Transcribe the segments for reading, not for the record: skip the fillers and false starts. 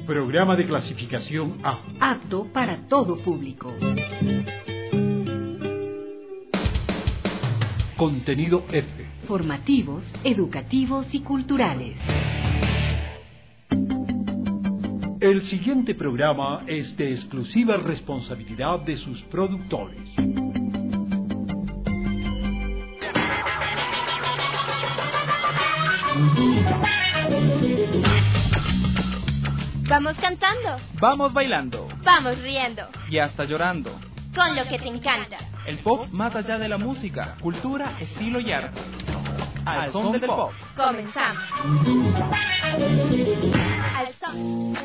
Programa de clasificación A. Apto para todo público. Contenido F. Formativos, educativos y culturales. El siguiente programa es de exclusiva responsabilidad de sus productores. Vamos cantando. Vamos bailando. Vamos riendo. Y hasta llorando. Con lo que te encanta. El pop más allá de la música, cultura, estilo y arte. Al son del pop. Comenzamos. Al son.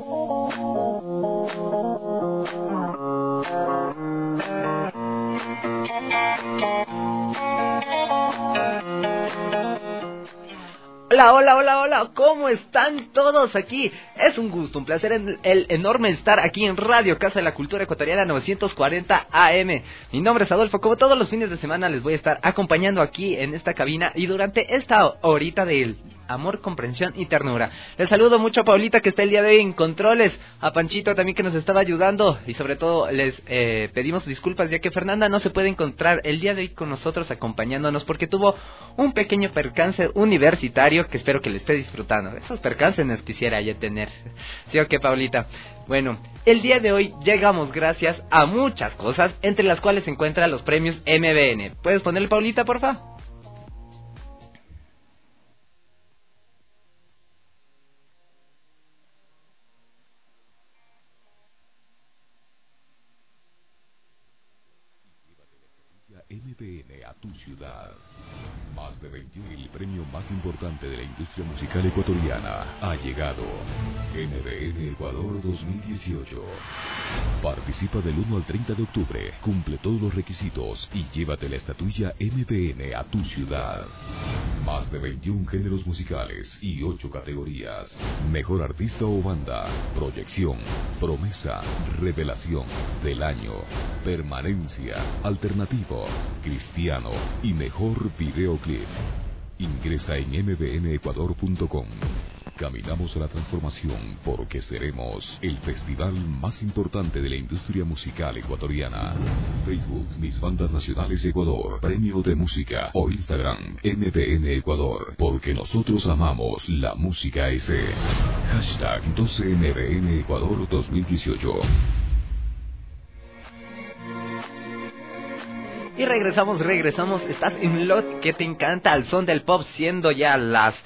Hola, ¿cómo están todos aquí? Es un gusto, un placer, el enorme estar aquí en Radio Casa de la Cultura Ecuatoriana 940 AM. Mi nombre es Adolfo, como todos los fines de semana les voy a estar acompañando aquí en esta cabina y durante esta horita del amor, comprensión y ternura. Les saludo mucho a Paulita que está el día de hoy en controles, a Panchito también que nos estaba ayudando y sobre todo les pedimos disculpas ya que Fernanda no se puede encontrar el día de hoy con nosotros acompañándonos porque tuvo un pequeño percance universitario que espero que le esté disfrutando. Esos percances nos quisiera ya tener. ¿Sí o qué, Paulita? Bueno, el día de hoy llegamos gracias a muchas cosas, entre las cuales se encuentran los premios MBN. ¿Puedes ponerle, Paulita, porfa? MBN a tu ciudad. Más de 21, el premio más importante de la industria musical ecuatoriana ha llegado. MBN Ecuador 2018. Participa del 1 al 30 de octubre, cumple todos los requisitos y llévate la estatuilla MBN a tu ciudad. Más de 21 géneros musicales y 8 categorías. Mejor artista o banda, proyección, promesa, revelación, del año, permanencia, alternativo, cristiano y mejor videoclip. Ingresa en mbnecuador.com. Caminamos a la transformación porque seremos el festival más importante de la industria musical ecuatoriana. Facebook, Mis Bandas Nacionales Ecuador, Premio de Música, o Instagram, MBN Ecuador, porque nosotros amamos la música S. Hashtag 12MBN Ecuador 2018. Y regresamos, estás en lo que te encanta, al son del pop, siendo ya las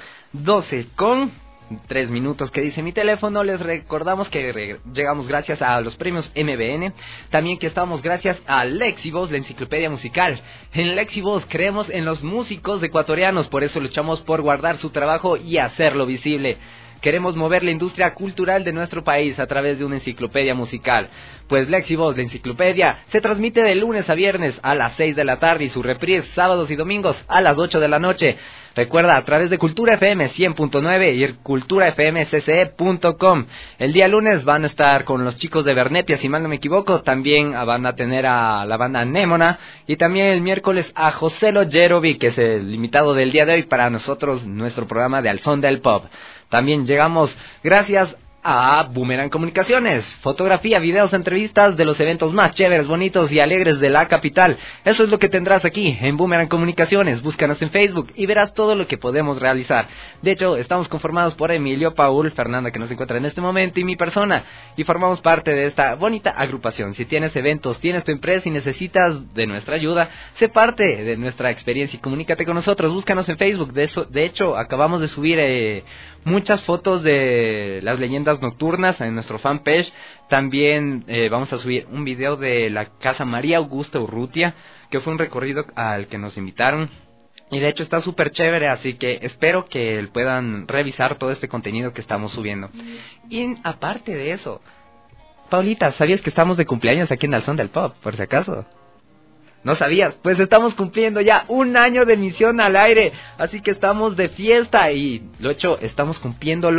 12:03 que dice mi teléfono. Les recordamos que llegamos gracias a los premios MBN, también que estamos gracias a Lexivoz, la enciclopedia musical. En Lexivoz creemos en los músicos ecuatorianos, por eso luchamos por guardar su trabajo y hacerlo visible. Queremos mover la industria cultural de nuestro país a través de una enciclopedia musical. Pues Lexivoz, la enciclopedia, se transmite de lunes a viernes a las 6 de la tarde y su reprise sábados y domingos a las 8 de la noche. Recuerda, a través de Cultura FM 100.9 y culturafmcce.com. El día lunes van a estar con los chicos de Bernepia, si mal no me equivoco. También van a tener a la banda Némona. Y también el miércoles a José Lojerovic, que es el invitado del día de hoy para nosotros, nuestro programa de Al Son del Pop. También llegamos gracias a Boomerang Comunicaciones, fotografía, videos, entrevistas de los eventos más chéveres, bonitos y alegres de la capital. Eso es lo que tendrás aquí en Boomerang Comunicaciones. Búscanos en Facebook y verás todo lo que podemos realizar. De hecho, estamos conformados por Emilio, Paul, Fernanda, que nos encuentra en este momento, y mi persona, y formamos parte de esta bonita agrupación. Si tienes eventos, tienes tu empresa y necesitas de nuestra ayuda, sé parte de nuestra experiencia y comunícate con nosotros. Búscanos en Facebook. De hecho, acabamos de subir muchas fotos de las leyendas nocturnas en nuestro fanpage. También vamos a subir un video de la Casa María Augusta Urrutia, que fue un recorrido al que nos invitaron. Y de hecho está súper chévere, así que espero que puedan revisar todo este contenido que estamos subiendo. Y aparte de eso, Paulita, ¿sabías que estamos de cumpleaños aquí en Al Son del Pop, por si acaso? ¿No sabías? Pues estamos cumpliendo ya 1 año de emisión al aire, así que estamos de fiesta y, lo hecho, estamos cumpliéndolo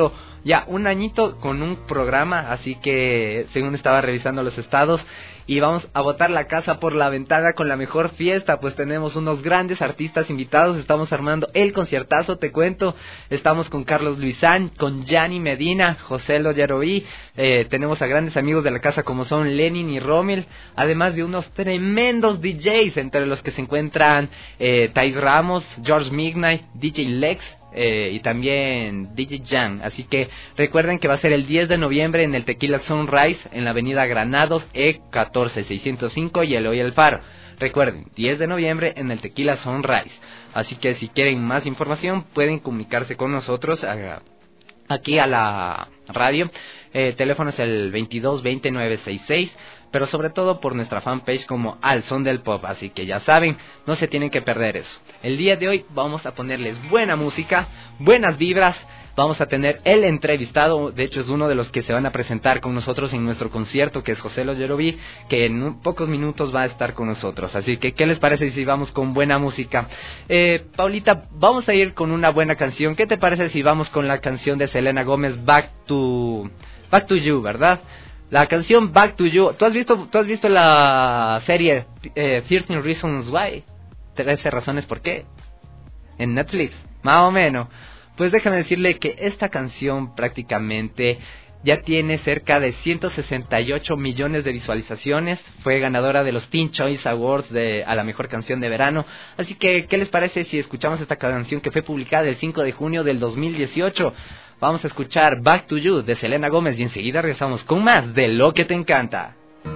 ya un añito con un programa, así que según estaba revisando los estados, y vamos a botar la casa por la ventana con la mejor fiesta, pues tenemos unos grandes artistas invitados, estamos armando el conciertazo, te cuento, estamos con Carlos Luisán, con Gianni Medina, José Loyeroví, tenemos a grandes amigos de la casa como son Lenin y Rommel, además de unos tremendos DJs, entre los que se encuentran Thais Ramos, George Midnight, DJ Lex, y también DJ Jan. Así que recuerden que va a ser el 10 de noviembre en el Tequila Sunrise, en la avenida Granados, E14605 y Eloy El Faro. Recuerden, 10 de noviembre en el Tequila Sunrise. Así que si quieren más información pueden comunicarse con nosotros aquí a la radio. Teléfono es el 2220-966, pero sobre todo por nuestra fanpage como Al Son del Pop, así que ya saben, no se tienen que perder eso. El día de hoy vamos a ponerles buena música, buenas vibras, vamos a tener el entrevistado, de hecho es uno de los que se van a presentar con nosotros en nuestro concierto, que es José Loyeroví, que en pocos minutos va a estar con nosotros, así que ¿qué les parece si vamos con buena música? Paulita, vamos a ir con una buena canción, ¿qué te parece si vamos con la canción de Selena Gómez, Back to You, ¿verdad? La canción Back to You. ¿Tú has visto la serie 13 Reasons Why? 13 razones por qué. En Netflix, más o menos. Pues déjame decirle que esta canción prácticamente ya tiene cerca de 168 millones de visualizaciones. Fue ganadora de los Teen Choice Awards a la mejor canción de verano. Así que, ¿qué les parece si escuchamos esta canción que fue publicada el 5 de junio del 2018? Vamos a escuchar Back to You de Selena Gómez y enseguida regresamos con más de Lo que te encanta.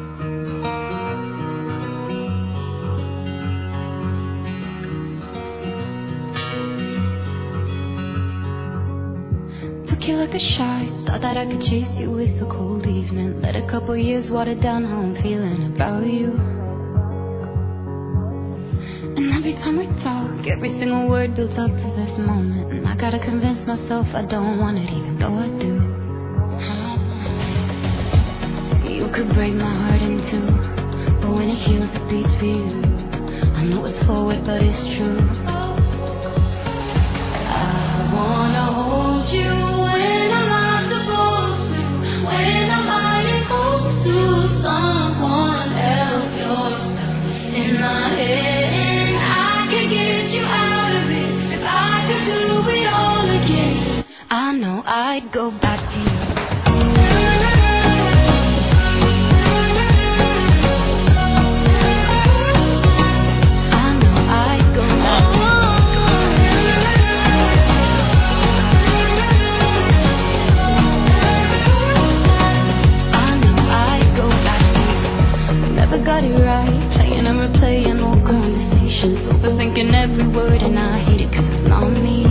Took you like a shot, thought that I could chase you with a cold evening. Let a couple years water down how I'm feeling about you. And every time we talk, every single word builds up to this moment. And I gotta convince myself I don't want it, even though I do. You could break my heart in two, but when it heals it beats for you. I know it's forward, but it's true. I wanna hold you when I'm not supposed to, when I'm hiding close to someone else. You're stuck in my head. Get you out of it. If I could do it all again, I know I'd go back to you. I know I'd go back to you. I know I'd go back to you. Never got it right, playing and replaying old conversations, overthinking every word, and I hate it 'cause it's not me.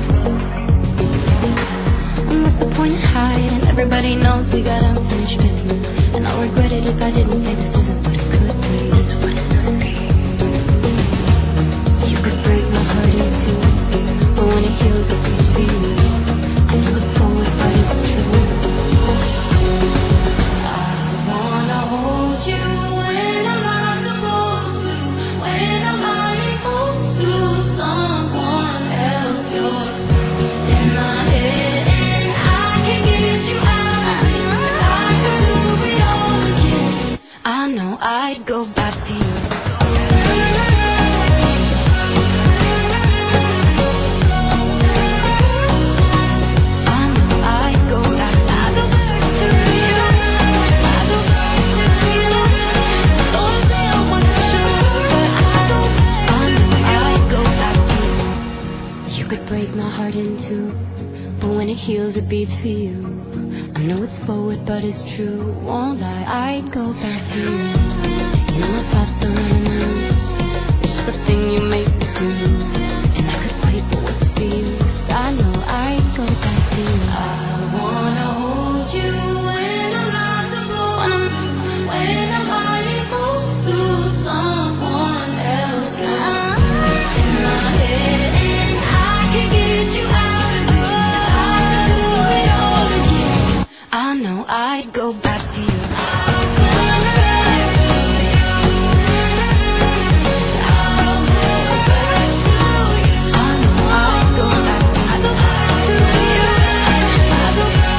And what's the point in hiding? Everybody knows we got unfinished business, and I'll regret it if I didn't say this isn't what it could be. This is what it could be. You could break my heart in two, but when it heals it beats for you. I know it's forward, but it's true. I wanna hold you when I'm not supposed to, when I'm hiding close to someone else. You're stuck in my head, and I can get you out of it. If I could do it all again, I know I'd go back to you. Break my heart in two, but when it heals it beats for you. I know it's forward but it's true, won't lie, I'd go back to you. You know my thoughts are running loose, it's just the thing you make me do. And I could fight, but what's the use? I know I'd go back to you. I wanna hold you when I'm not supposed to, when I'm hiding close to someone else. You're in my head, and I can get you out of it. If I could do it all again, I know I'd go back to you. I'll go back to you. I'll go back to you. I know I'd go back to you. I'll go back to you. I'll go back to you.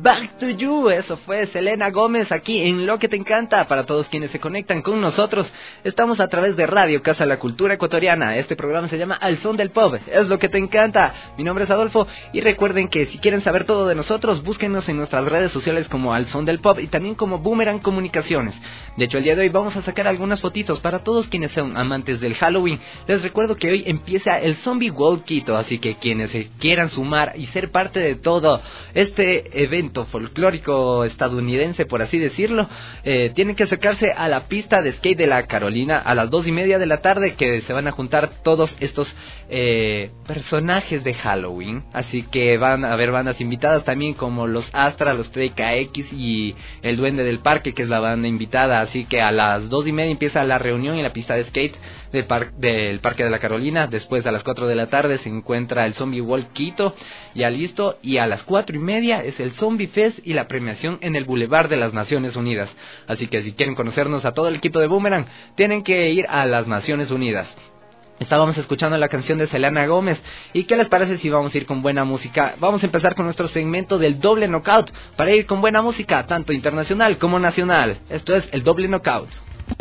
Back to You. Eso fue Selena Gómez aquí en Lo que te encanta. Para todos quienes se conectan con nosotros, estamos a través de Radio Casa de la Cultura Ecuatoriana. Este programa se llama Al Son del Pop. Es lo que te encanta. Mi nombre es Adolfo y recuerden que si quieren saber todo de nosotros, búsquenos en nuestras redes sociales como Al Son del Pop y también como Boomerang Comunicaciones. De hecho, el día de hoy vamos a sacar algunas fotitos para todos quienes son amantes del Halloween. Les recuerdo que hoy empieza el Zombie World Quito, así que quienes se quieran sumar y ser parte de todo este evento folclórico estadounidense, por así decirlo, tienen que acercarse a la pista de skate de la Carolina a las 2:30 de la tarde, que se van a juntar todos estos personajes de Halloween. Así que van a haber bandas invitadas también como los Astra, los 3KX y el Duende del Parque, que es la banda invitada. Así que a las 2:30 empieza la reunión en la pista de skate del Parque de la Carolina. Después a las 4 de la tarde se encuentra el Zombie World Quito, ya listo, y a las 4:30 es el Zombie Fest y la premiación en el Boulevard de las Naciones Unidas. Así que si quieren conocernos a todo el equipo de Boomerang, tienen que ir a las Naciones Unidas. Estábamos escuchando la canción de Selena Gómez. ¿Y qué les parece si vamos a ir con buena música? Vamos a empezar con nuestro segmento del Doble Knockout, para ir con buena música, tanto internacional como nacional. Esto es el Doble Knockout.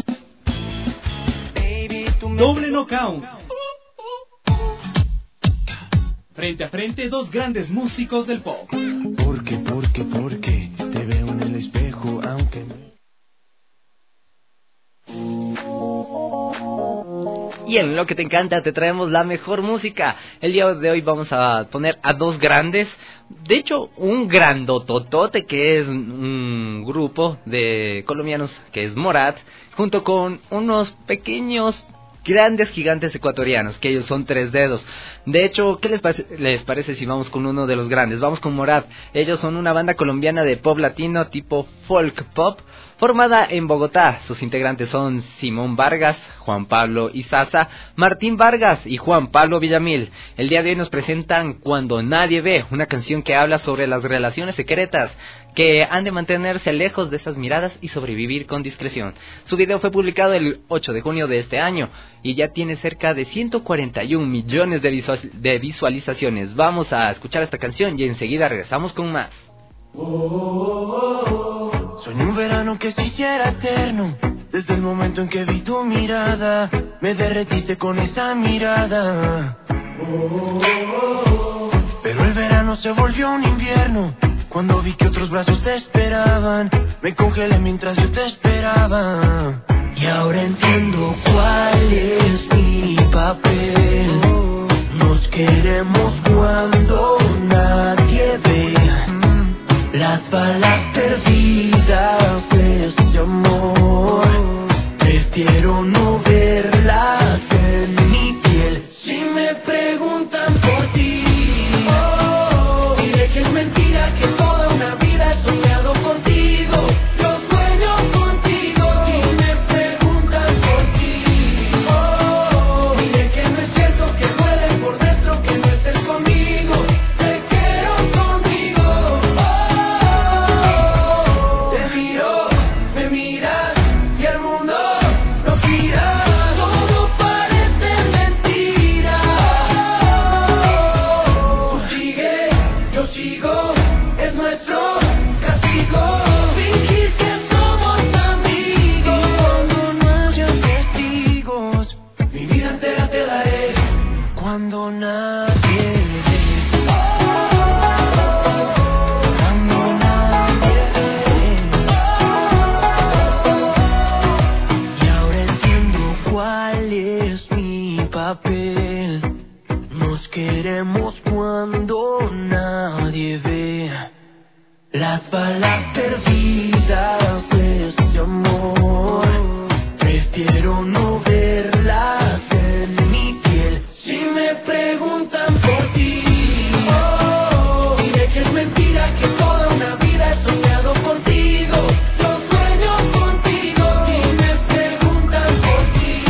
Doble Knockout. Frente a frente, dos grandes músicos del pop. Porque te veo en el espejo, aunque... Y en Lo que te encanta te traemos la mejor música. El día de hoy vamos a poner a dos grandes. De hecho, un grandototote que es un grupo de colombianos que es Morat, junto con unos pequeños grandes gigantes ecuatorianos, que ellos son Tres Dedos. De hecho, ¿qué les parece si vamos con uno de los grandes? Vamos con Morat. Ellos son una banda colombiana de pop latino tipo folk pop, formada en Bogotá. Sus integrantes son Simón Vargas, Juan Pablo Izaza, Martín Vargas y Juan Pablo Villamil. El día de hoy nos presentan Cuando Nadie Ve, una canción que habla sobre las relaciones secretas que han de mantenerse lejos de esas miradas y sobrevivir con discreción. Su video fue publicado el 8 de junio de este año y ya tiene cerca de 141 millones de visualizaciones. Vamos a escuchar esta canción y enseguida regresamos con más. Soñé un verano que se hiciera eterno. Desde el momento en que vi tu mirada, me derretiste con esa mirada. Pero el verano se volvió un invierno. Cuando vi que otros brazos te esperaban, me congelé mientras yo te esperaba. Y ahora entiendo cuál es mi papel. Nos queremos cuando nadie ve. Las balas perdidas de este amor, prefiero no verlas en mi piel. Si me preguntan por ti, diré que es mentira, que toda una vida he soñado contigo. Yo sueño contigo. Si me preguntan por ti, diré que no es cierto, que duele por dentro que no estés conmigo. Te quiero conmigo. Te miro, me miras y el mundo no gira. Todo parece mentira. Tú sigues, yo sigo, es nuestro castigo. Fingir que somos amigos cuando no haya testigos. Mi vida entera te daré cuando nadie ve. Cuando nadie ve. Y ahora entiendo cuál es mi papel. Nos queremos cuando nadie ve. Las balas perdidas de este amor, prefiero no verlas en mi piel. Si me preguntan por ti, diré que es mentira, que toda una vida he soñado contigo. Yo sueño contigo. Si me preguntan por ti,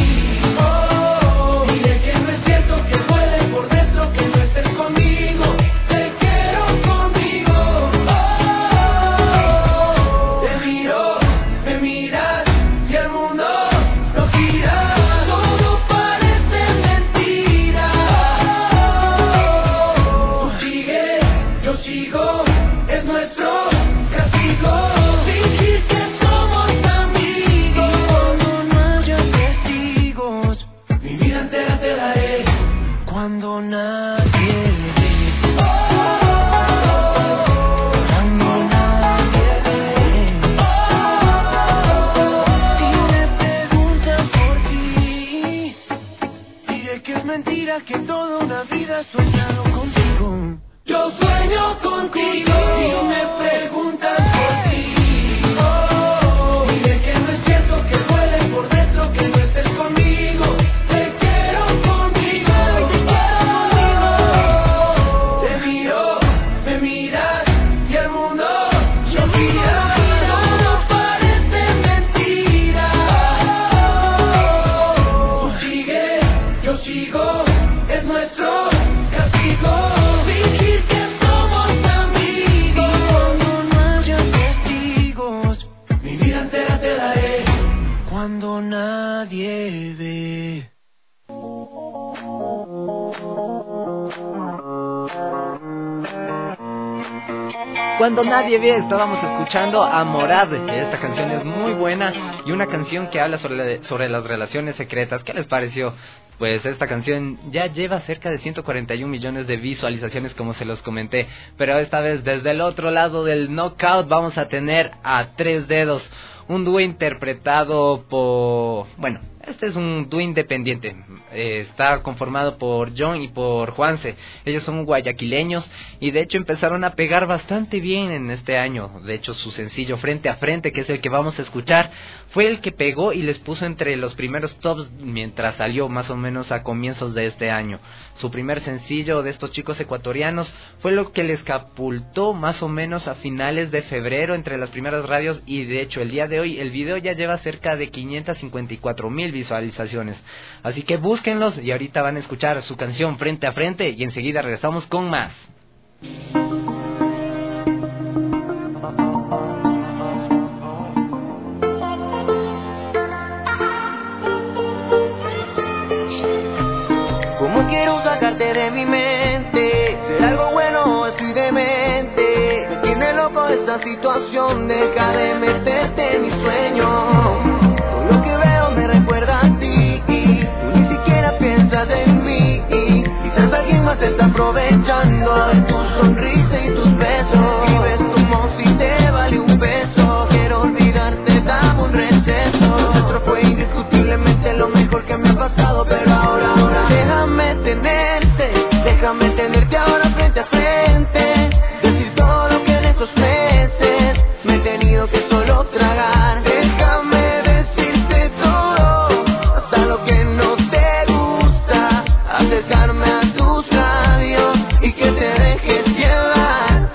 diré que no es cierto, que duele por dentro que no estés conmigo. Te quiero conmigo. Te miro, me miras y el mundo no gira. que toda una vida he soñado contigo. Yo sueño contigo y me preguntas por ti. Dile que no es cierto, que duele por dentro, que no estés conmigo. Te quiero conmigo, te miro, me miras y el mundo yo gira. Todo parece mentira. Tú sigues, yo sigo, es nuestro castigo. Fingir que somos amigos cuando no haya testigos. Mi vida entera te daré cuando nadie ve. Cuando nadie ve, estábamos escuchando a Morad. Esta canción es muy buena y una canción que habla sobre las relaciones secretas. ¿Qué les pareció? Pues esta canción ya lleva cerca de 141 millones de visualizaciones, como se los comenté. Pero esta vez desde el otro lado del knockout vamos a tener a Tres Dedos, un dúo interpretado por... Bueno, este es un dúo independiente. Está conformado por John y por Juanse. Ellos son guayaquileños y de hecho empezaron a pegar bastante bien en este año. De hecho, su sencillo Frente a Frente, que es el que vamos a escuchar, fue el que pegó y les puso entre los primeros tops mientras salió más o menos a comienzos de este año. Su primer sencillo de estos chicos ecuatorianos fue lo que les catapultó más o menos a finales de febrero entre las primeras radios, y de hecho el día de hoy el video ya lleva cerca de 554,000 visualizaciones. Así que búsquenlos y ahorita van a escuchar su canción Frente a Frente y enseguida regresamos con más. Como quiero sacarte de mi mente, ser algo bueno o estoy demente. Me tiene loco esta situación, deja de meterte en mi sueño. Todo lo que veo me recuerda a ti, tú ni siquiera piensas en mí. Quizás alguien más está aprovechando de tu sonrisa y tus besos. Vives como si te vale un peso. Quiero olvidarte, dame un receso. Lo nuestro fue indiscutiblemente lo mejor que me ha pasado, pero ahora déjame tenerte ahora frente a frente. Decir todo lo que en esos meses me he tenido que solo tragar. Déjame decirte todo, hasta lo que no te gusta. Acercarme a tus labios y que te dejes llevar.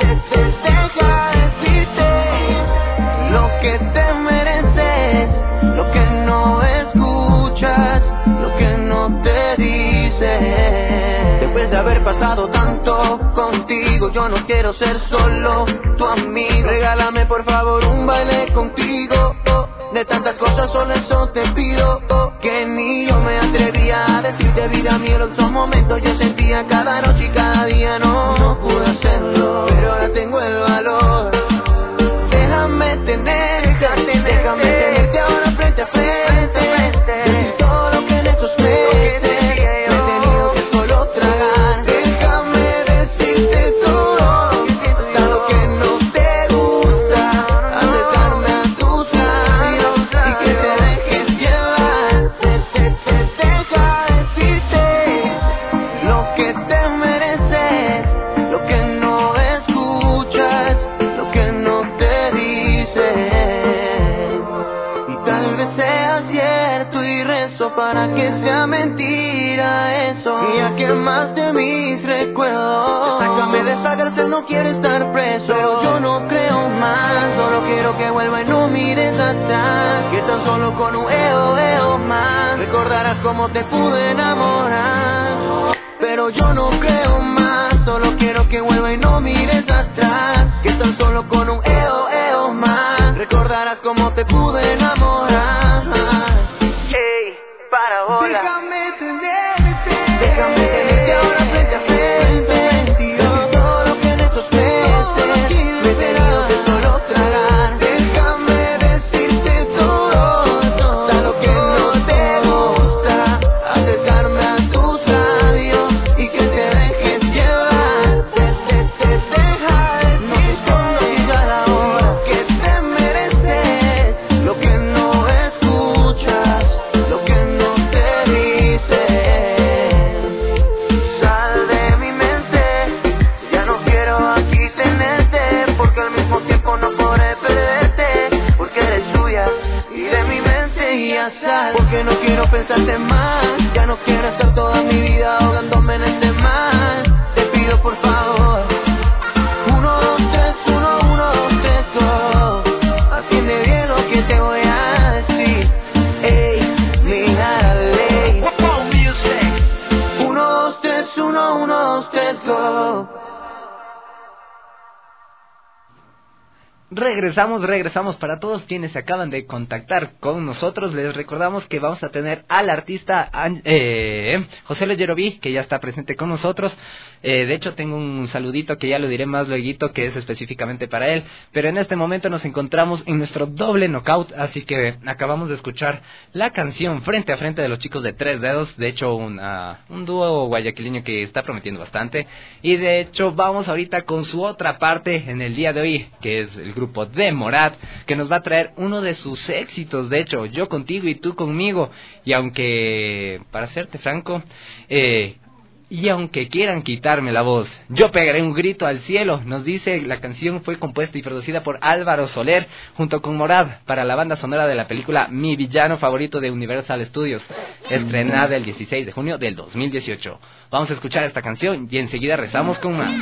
Deja decirte lo que te mereces, lo que no escuchas, lo que no te dice. Después de haber pasado tanto contigo, yo no quiero ser solo tu amigo. Regálame por favor un baile contigo. De tantas cosas solo eso te pido, que ni yo me atrevía a decirte vida mía. En otros momentos yo sentía cada noche y cada día no pude hacerlo, pero ahora tengo el valor. Déjame tenerte ahora frente a frente. Decir todo lo que en estos meses me he tenido que solo tragar. Déjame decirte todo, hasta lo que no te gusta. Acercarme a tus labios y que te dejes llevar. Deja decirte lo que te mereces, lo que no escuchas, lo que no te dice. Y tal vez sea cierto y rezo para que sea mentira eso. Y ya que más de mis recuerdos, sácame de esta cárcel, no quiero estar preso. Pero yo no creo más, solo quiero que vuelva y no mires atrás. Que tan solo con un eo más recordarás cómo te pude enamorar. Pero yo no creo más, solo quiero que vuelva y no mires atrás. Que tan solo con un eo más recordarás cómo te pude enamorar. Hey, para ahora. Déjame tenerte ahora frente a frente. Decir todo lo que en estos meses me he tenido que solo tragar. Déjame decirte todo, hasta lo que no te gusta. Acercarme a tus labios y que te dejes llevar. Deja decir todo y a la hora que te mereces, lo que que al mismo tiempo no podré perderte, porque eres suya y de mi mente ya sal. Porque no quiero pensarte más, ya no quiero estar toda mi vida ahogándome en este mar. Te pido por favor, 1, 2, 3, 1, 1, 2, 3, go. Atiende bien lo que te voy a decir. Ey, mira la ley. 1, 2, 3, 1, 1, 2, 3, go. Regresamos para todos quienes se acaban de contactar con nosotros. Les recordamos que vamos a tener al artista José Yeroví, que ya está presente con nosotros. De hecho, tengo un saludito que ya lo diré más lueguito, que es específicamente para él. Pero en este momento nos encontramos en nuestro doble knockout, así que acabamos de escuchar la canción Frente a Frente de los Chicos de Tres Dedos. De hecho, un dúo guayaquileño que está prometiendo bastante. Y de hecho, vamos ahorita con su otra parte en el día de hoy, que es el grupo de Morat, que nos va a traer uno de sus éxitos, de hecho, Yo Contigo y Tú Conmigo. Y aunque, para serte franco, y aunque quieran quitarme la voz, yo pegaré un grito al cielo. Nos dice, la canción fue compuesta y producida por Álvaro Soler junto con Morat para la banda sonora de la película Mi Villano Favorito de Universal Studios, estrenada el 16 de junio del 2018. Vamos a escuchar esta canción y enseguida rezamos con más.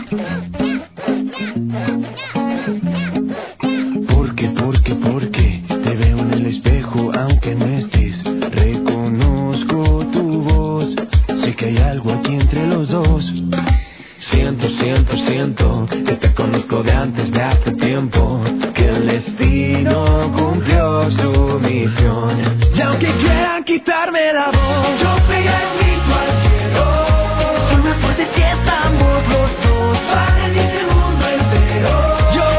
Porque te veo en el espejo aunque no estés. Reconozco tu voz, sé que hay algo aquí entre los dos. Siento que te conozco de antes de hace tiempo, que el destino cumplió su misión. Y aunque quieran quitarme la voz, yo pegaré un grito al cielo. Soy más fuerte si estamos los dos, para el mundo entero.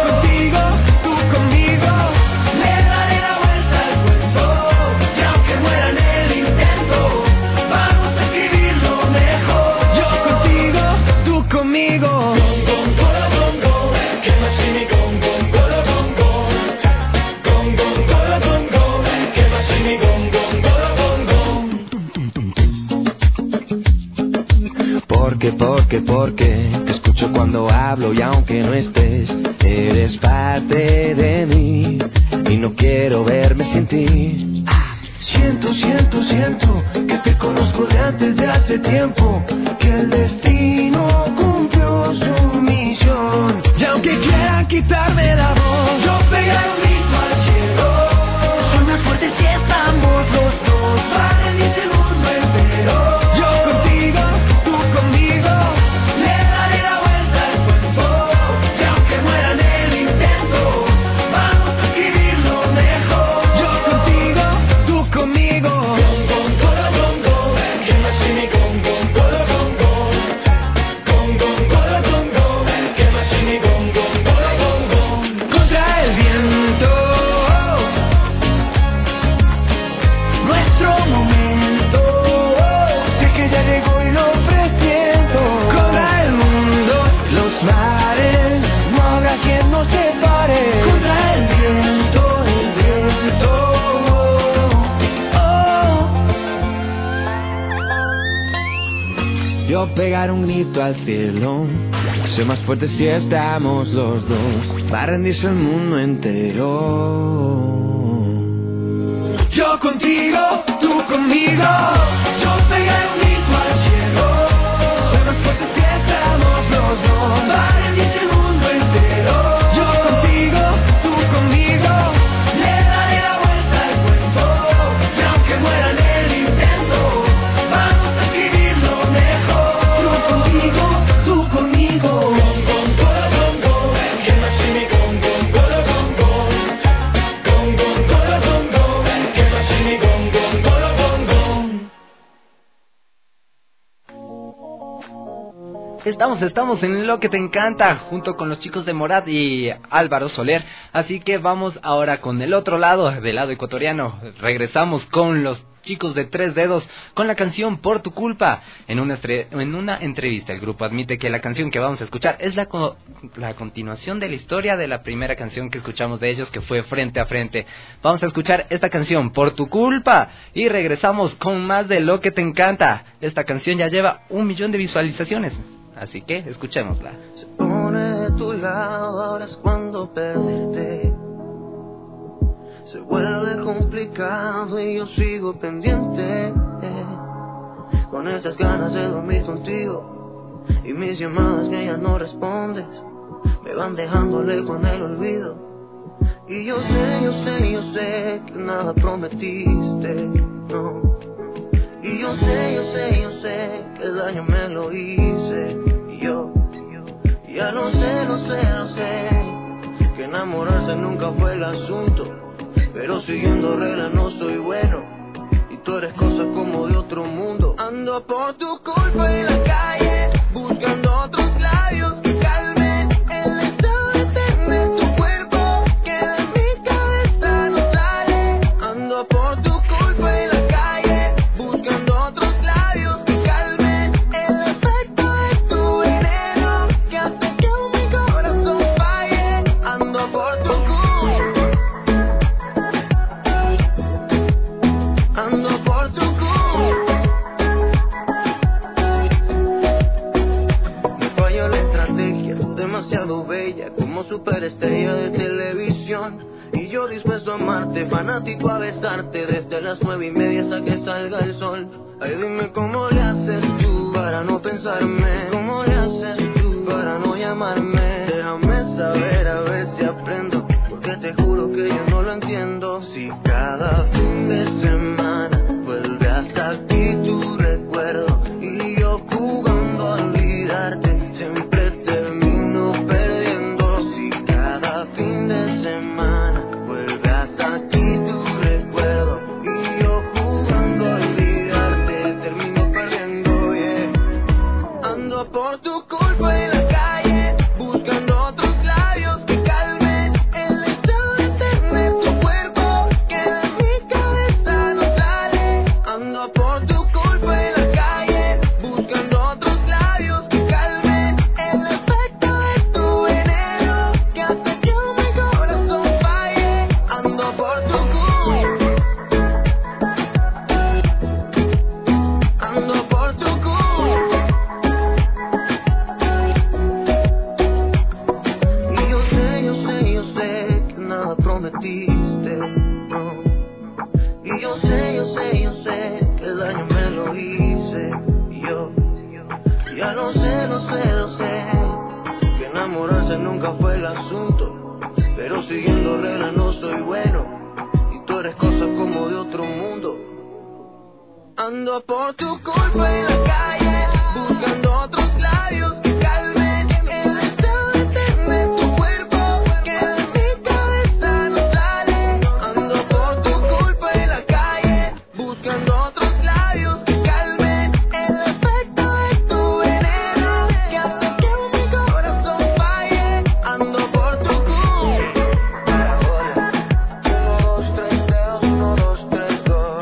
Porque te escucho cuando hablo y aunque no estés, eres parte de mí y no quiero verme sin ti. Siento que te conozco de antes de hace tiempo, que el destino cumplió su misión. Y aunque quieran quitarme la voz, yo pegaré un grito al cielo. Soy más fuerte si estamos los dos, para el mundo entero. Yo contigo, tú conmigo, le daré la vuelta al cuento. Y aunque muera en el intento, vamos a escribirlo mejor. Yo contigo, tú conmigo. Contra el viento, nuestro momento, sé que ya llegó y lo presiento. Contra el mundo, los mares, no habrá quien nos separe. Contra el viento, yo pegar un grito al cielo. Soy más fuerte si estamos los dos, para rendirse el mundo entero. Yo contigo, tú conmigo. Yo pegar un grito al cielo. Soy más fuerte si estamos los dos, para rendirse el mundo entero. Yo contigo, tú conmigo, le daré la vuelta al cuento. Y aunque muera en el intento, vamos a escribirlo mejor. Yo contigo, tú conmigo. Estamos en Lo que te encanta, junto con los chicos de Morat y Álvaro Soler. Así que vamos ahora con el otro lado, del lado ecuatoriano. Regresamos con los chicos de Tres Dedos, con la canción Por tu culpa. En una entrevista, el grupo admite que la canción que vamos a escuchar es la continuación de la historia de la primera canción que escuchamos de ellos, que fue Frente a Frente. Vamos a escuchar esta canción, Por tu culpa, y regresamos con más de Lo que te encanta. Esta canción ya lleva 1 millón de visualizaciones, así que escuchémosla. Se pone tu lado, ahora es cuando perderte se vuelve complicado y yo sigo pendiente, con esas ganas de dormir contigo y mis llamadas que ya no respondes me van dejando lejos en el olvido. Y yo sé que nada prometiste, no. Y yo sé que el daño me lo hice. Y yo ya lo sé, que enamorarse nunca fue el asunto, pero siguiendo reglas no soy bueno, y tú eres cosa como de otro mundo. Ando por tu culpa en la calle, buscando otros labios que calmen el estado de tener tu cuerpo, que de mi cabeza no sale. Ando por tu culpa en la calle, buscando otros labios que calmen el efecto de tu veneno, que hace que mi corazón falle. Ando por tu culpa, ando por tu culpa. Me falló la estrategia, tú demasiado bella, como superestrella de televisión. Y yo dispuesto a amarte, fanático a besarte, desde las 9:30 hasta que salga el sol. Ay, dime cómo le haces tú para no pensarme, cómo le haces tú para no llamarme. Déjame saber a ver si aprendo, porque te juro que yo no lo entiendo. Si cada fin de semana vuelve hasta aquí tu recuerdo y yo jugando a olvidarte siempre termino perdiendo. Si cada fin de semana vuelve hasta aquí tu recuerdo y yo jugando a olvidarte termino perdiendo, yeah. Ando por tu culpa en la calle, buscando otros labios que calmen el estado de tener tu cuerpo, que de mi cabeza no sale. Ando por tu culpa en la calle, buscando otros labios que calmen el efecto de tu veneno, que hace que mi corazón falle. Ando por tu culpa, ando por tu culpa. Y yo sé que nada prometiste, no. Y yo sé que el daño me lo hice. Y yo ya lo sé, que enamorarse nunca fue el asunto, pero siguiendo reglas no soy bueno, y tú eres cosa como de otro mundo. Ando por tu culpa en la calle, buscando otros labios que calmen el estado de tener tu cuerpo, que de mi cabeza no sale. Ando por tu culpa en la calle, buscando otros labios que calmen el efecto de tu veneno, que hace que mi corazón falle. Ando por tu culpa. 1, 2, 3 dedos, 1, 2, 3, 2.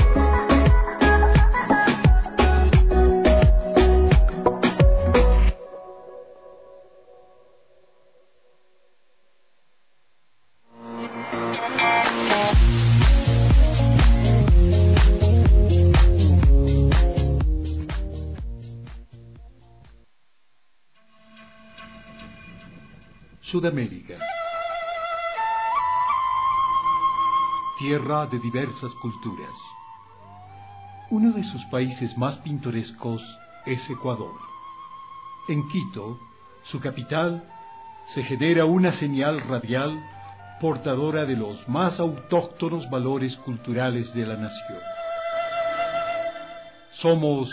Sudamérica. Tierra de diversas culturas. Uno de sus países más pintorescos es Ecuador. En Quito, su capital, se genera una señal radial portadora de los más autóctonos valores culturales de la nación. Somos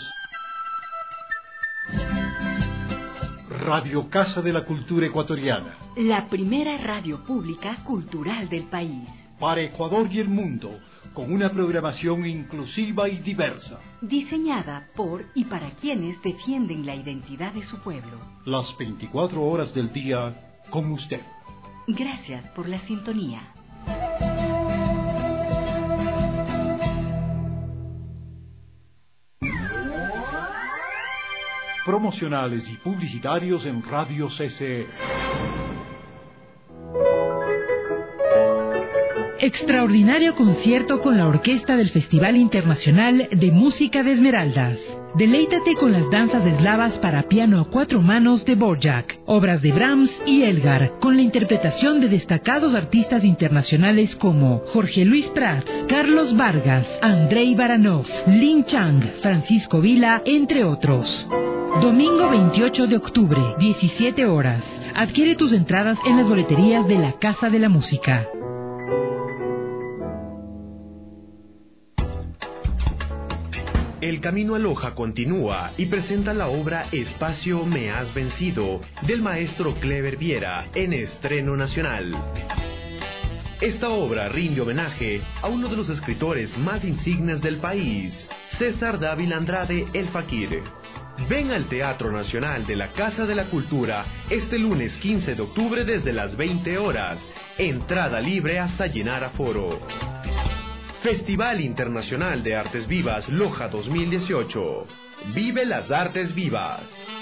Radio Casa de la Cultura Ecuatoriana, la primera radio pública cultural del país. para Ecuador y el mundo, con una programación inclusiva y diversa. Diseñada por y para quienes defienden la identidad de su pueblo. Las 24 horas del día con usted. Gracias por la sintonía. Promocionales y publicitarios en Radio CCE. Extraordinario concierto con la orquesta del Festival Internacional de Música de Esmeraldas. Deleítate con las danzas eslavas para piano a 4 manos de Dvorak, obras de Brahms y Elgar, con la interpretación de destacados artistas internacionales como Jorge Luis Prats, Carlos Vargas, Andrei Baranov, Lin Chang, Francisco Vila, entre otros. Domingo 28 de octubre, 17 horas. Adquiere tus entradas en las boleterías de la Casa de la Música. El Camino a Loja continúa y presenta la obra Espacio Me Has Vencido, del maestro Clever Viera, en estreno nacional. Esta obra rinde homenaje a uno de los escritores más insignes del país, César Dávila Andrade, el Fakir. Ven al Teatro Nacional de la Casa de la Cultura este lunes 15 de octubre desde las 20 horas. Entrada libre hasta llenar aforo. Festival Internacional de Artes Vivas Loja 2018. Vive las artes vivas.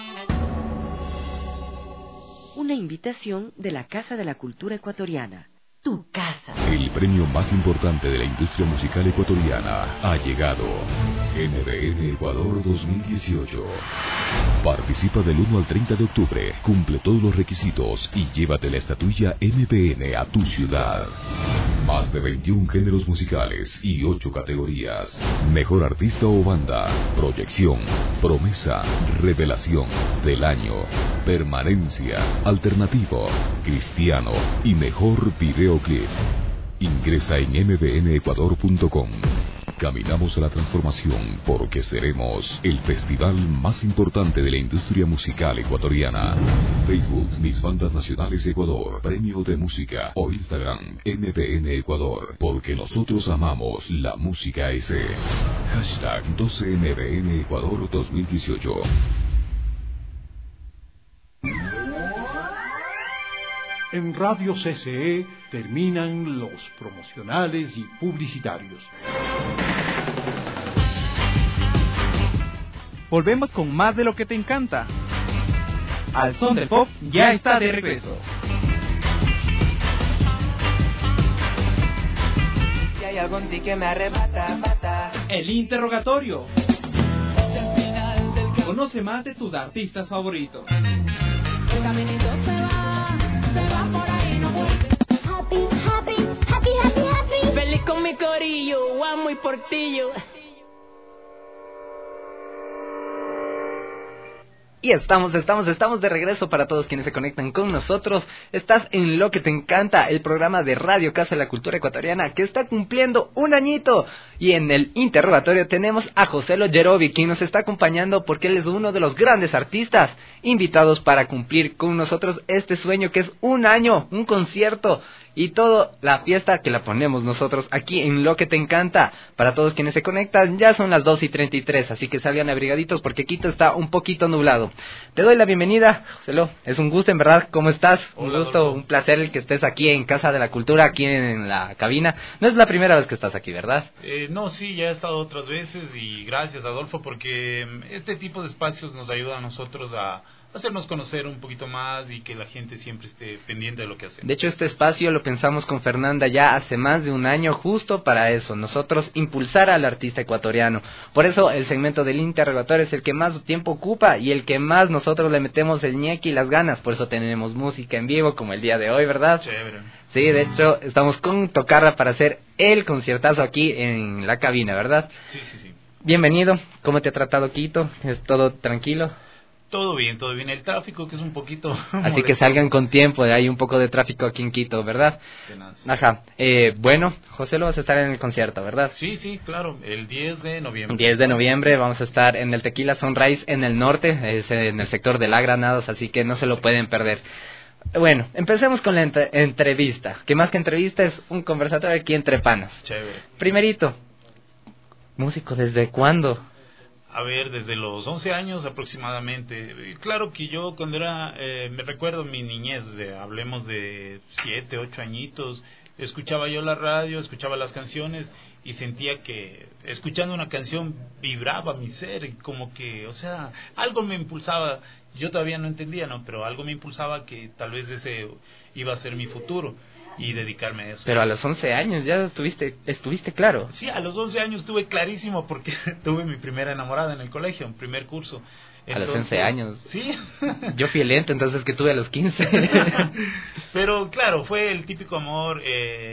Una invitación de la Casa de la Cultura Ecuatoriana. Tu casa. El premio más importante de la industria musical ecuatoriana ha llegado. NBN Ecuador 2018. Participa del 1 al 30 de octubre, cumple todos los requisitos y llévate la estatuilla NBN a tu ciudad. Más de 21 géneros musicales y 8 categorías. Mejor artista o banda, proyección, promesa, revelación, del año, permanencia, alternativo, cristiano y mejor videoclip. Ingresa en mbnecuador.com. Caminamos a la transformación porque seremos el festival más importante de la industria musical ecuatoriana. Facebook, Mis Bandas Nacionales Ecuador, Premio de Música, o Instagram, MBN Ecuador, porque nosotros amamos la música ese. Hashtag 12MBN Ecuador 2018. En Radio CCE terminan los promocionales y publicitarios. Volvemos con más de lo que te encanta. Al Son del Pop ya está de regreso. Si hay algo en ti que me arrebata, El interrogatorio. Conoce más de tus artistas favoritos. el caminito se va por ahí, no vuelve. Happy. Feliz con mi corillo, amo y portillo. Y estamos de regreso para todos quienes se conectan con nosotros. Estás en Lo que te encanta, el programa de Radio Casa de la Cultura Ecuatoriana que está cumpliendo un añito. Y en el interrogatorio tenemos a Joselo Yerovi, quien nos está acompañando porque él es uno de los grandes artistas invitados para cumplir con nosotros este sueño que es un año, un concierto y toda la fiesta que la ponemos nosotros aquí en Lo que te encanta. Para todos quienes se conectan, ya son las 2:33, así que salgan abrigaditos porque Quito está un poquito nublado. Te doy la bienvenida, Joselo, es un gusto en verdad, ¿cómo estás? Hola, un gusto, Adolfo. un placer el que estés aquí en Casa de la Cultura, aquí en la cabina. No es la primera vez que estás aquí, ¿verdad? No, sí, ya he estado otras veces y gracias, Adolfo, porque este tipo de espacios nos ayuda a nosotros a hacernos conocer un poquito más y que la gente siempre esté pendiente de lo que hacemos. De hecho, este espacio lo pensamos con Fernanda ya hace más de un año justo para eso, nosotros impulsar al artista ecuatoriano. Por eso el segmento del interrogatorio es el que más tiempo ocupa y el que más nosotros le metemos el ñeque y las ganas. Por eso tenemos música en vivo como el día de hoy, ¿verdad? Chévere. Sí, de hecho, estamos con Tocarra para hacer el conciertazo aquí en la cabina, ¿verdad? Sí. Bienvenido, ¿cómo te ha tratado Quito? ¿Es todo tranquilo? Todo bien. El tráfico que es un poquito Así que salgan con tiempo, hay un poco de tráfico aquí en Quito, ¿verdad? Ajá. Bueno, José, lo vas a estar en el concierto, ¿verdad? Sí, claro, el 10 de noviembre. 10 de noviembre vamos a estar en el Tequila Sunrise en el norte, es en el sector de La Granados, así que no se lo pueden perder. Bueno, empecemos con la entrevista, que más que entrevista es un conversatorio aquí entre panas. Chévere. Primerito, músico, ¿desde cuándo? A ver, desde los 11 años aproximadamente. Claro que yo cuando era, me recuerdo mi niñez, hablemos de 7, 8 añitos, escuchaba yo la radio, escuchaba las canciones y sentía que escuchando una canción vibraba mi ser, como que, o sea, algo me impulsaba, yo todavía no entendía, ¿no? Pero algo me impulsaba que tal vez ese iba a ser mi futuro. y dedicarme a eso. Pero a los 11 años ya estuviste claro. Sí, a los 11 años estuve clarísimo porque tuve mi primera enamorada en el colegio, un primer curso. Entonces, a los 11 años. Sí. Yo fui lento, entonces que tuve a los 15. Pero claro, fue el típico amor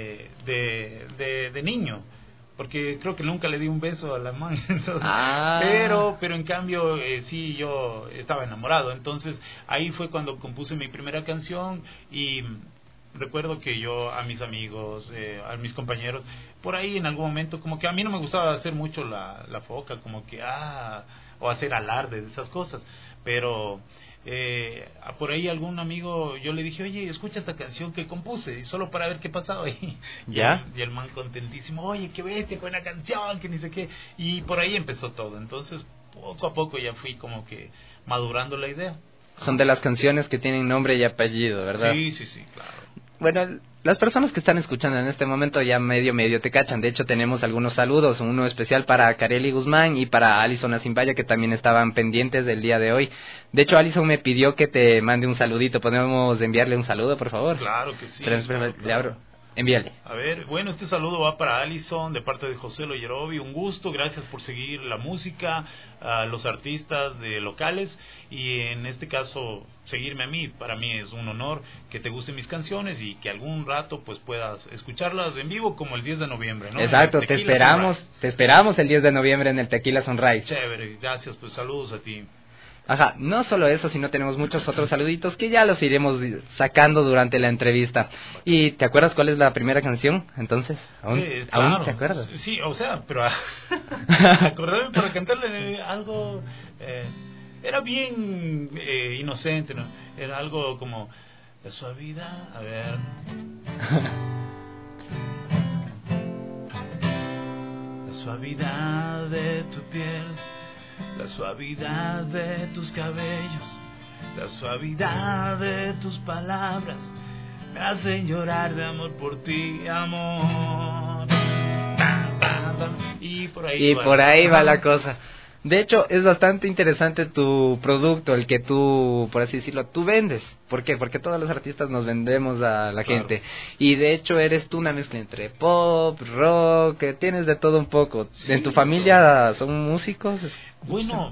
de niño. Porque creo que nunca le di un beso a la man. Entonces, pero en cambio sí, yo estaba enamorado. Entonces ahí fue cuando compuse mi primera canción y recuerdo que yo a mis amigos, a mis compañeros, por ahí en algún momento como que a mí no me gustaba hacer mucho la foca, como que o hacer alarde de esas cosas, pero por ahí algún amigo yo le dije, oye, escucha esta canción que compuse, y solo para ver qué pasaba ahí. ¿Ya? Y el man contentísimo, oye, qué bestia, buena canción, que ni sé qué, y por ahí empezó todo. Entonces poco a poco ya fui como que madurando la idea. Son de las canciones que tienen nombre y apellido, ¿verdad? Sí, claro. Bueno, las personas que están escuchando en este momento ya medio te cachan. De hecho, tenemos algunos saludos, uno especial para Kareli Guzmán y para Alison Asimbaya, que también estaban pendientes del día de hoy. De hecho, Alison me pidió que te mande un saludito. ¿Podemos enviarle un saludo, por favor? Claro que sí. Espera, le abro. Envíale. A ver, bueno, este saludo va para Alison de parte de José Loyerovi. Un gusto, gracias por seguir la música, a los artistas de locales y en este caso seguirme a mí. Para mí es un honor que te gusten mis canciones y que algún rato pues puedas escucharlas en vivo como el 10 de noviembre, ¿no? Exacto, te esperamos el 10 de noviembre en el Tequila Sunrise. Chévere, gracias, pues saludos a ti. Ajá, no solo eso, sino tenemos muchos otros saluditos que ya los iremos sacando durante la entrevista. ¿Y te acuerdas cuál es la primera canción, entonces? ¿Aún te acuerdas? Sí, o sea, pero acordarme para cantarle algo... era bien inocente, ¿no? Era algo como... La suavidad, a ver... La suavidad de tu piel... La suavidad de tus cabellos, la suavidad de tus palabras, me hacen llorar de amor por ti, amor. Y por ahí va la cosa. De hecho, es bastante interesante tu producto, el que tú, por así decirlo, tú vendes. ¿Por qué? Porque todos los artistas nos vendemos a la gente. Y de hecho, eres tú una mezcla entre pop, rock, que tienes de todo un poco. Sí, ¿en tu familia son músicos? Bueno,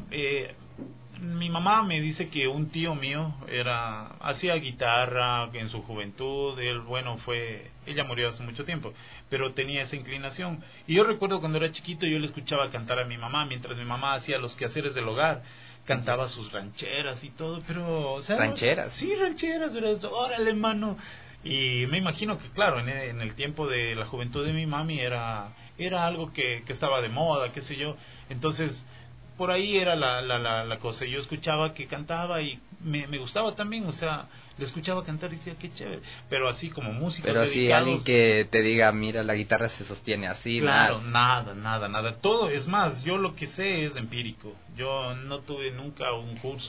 mi mamá me dice que un tío mío hacía guitarra en su juventud. Ella murió hace mucho tiempo, pero tenía esa inclinación. Y yo recuerdo cuando era chiquito, yo le escuchaba cantar a mi mamá, mientras mi mamá hacía los quehaceres del hogar, cantaba sus rancheras y todo, pero, o sea... ¿Rancheras? Sí, rancheras, órale, mano. Y me imagino que, claro, en el tiempo de la juventud de mi mami era algo que estaba de moda, qué sé yo. Entonces... por ahí era la cosa. Yo escuchaba que cantaba y me gustaba también, o sea, le escuchaba cantar y decía, qué chévere. Pero así como música. Pero si alguien que te diga, mira, la guitarra se sostiene así. Claro, nada. Todo, es más, yo lo que sé es empírico. Yo no tuve nunca un curso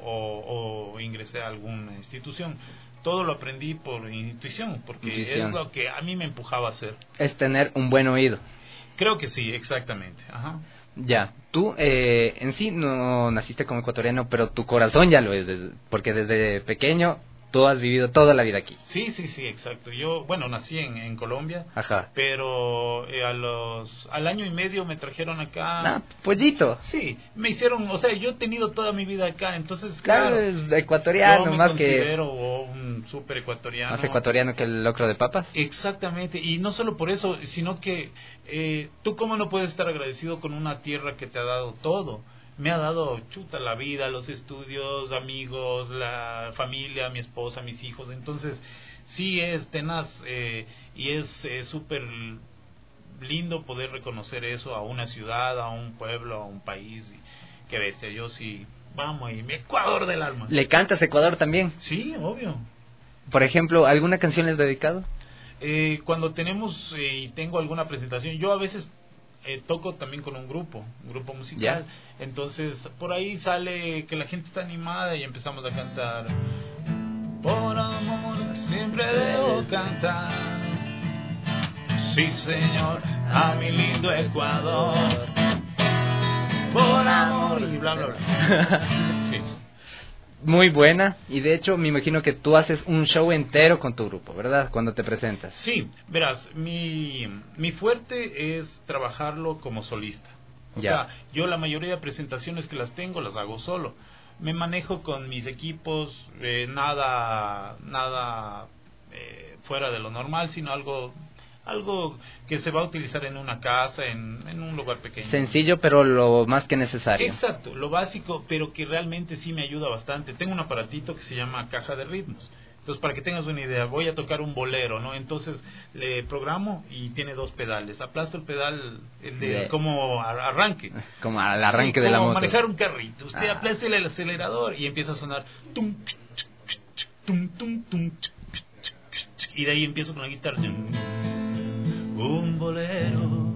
o ingresé a alguna institución. Todo lo aprendí por intuición, porque es lo que a mí me empujaba a hacer. Es tener un buen oído. Creo que sí, exactamente. Ajá. Ya, tú en sí no naciste como ecuatoriano, pero tu corazón ya lo es, porque desde pequeño tú has vivido toda la vida aquí. Sí, exacto. Yo, nací en Colombia. Ajá. Pero al año y medio me trajeron acá. Pollito. Sí, me hicieron, o sea, yo he tenido toda mi vida acá, entonces claro, es ecuatoriano, yo me más considero un súper ecuatoriano. Más ecuatoriano que el locro de papas. Exactamente, y no solo por eso, sino que tú cómo no puedes estar agradecido con una tierra que te ha dado todo. Me ha dado la vida, los estudios, amigos, la familia, mi esposa, mis hijos. Entonces, sí es tenaz y es súper lindo poder reconocer eso a una ciudad, a un pueblo, a un país. Qué bestia, yo sí, vamos, y mi Ecuador del alma. ¿Le cantas Ecuador también? Sí, obvio. Por ejemplo, ¿alguna canción les has dedicado? Cuando tenemos y tengo alguna presentación, yo a veces... toco también con un grupo musical. Entonces por ahí sale que la gente está animada y empezamos a cantar. Por amor siempre debo cantar, sí señor, a mi lindo Ecuador. Por amor y bla bla bla. Sí. muy buena, y de hecho me imagino que tú haces un show entero con tu grupo, ¿verdad? Cuando te presentas. Sí, verás, mi fuerte es trabajarlo como solista. O sea, yo la mayoría de presentaciones que las tengo las hago solo. Me manejo con mis equipos, nada fuera de lo normal, sino algo que se va a utilizar en una casa, en un lugar pequeño. Sencillo, pero lo más que necesario. Exacto, lo básico, pero que realmente sí me ayuda bastante. Tengo un aparatito que se llama caja de ritmos. Entonces, para que tengas una idea, voy a tocar un bolero, ¿no? Entonces, le programo y tiene 2 pedales. Aplasto el pedal como arranque. Como al arranque sí, de la moto. Como manejar un carrito. Usted aplasta el acelerador y empieza a sonar tum, tum, tum, tum, y de ahí empiezo con la guitarra. Un bolero.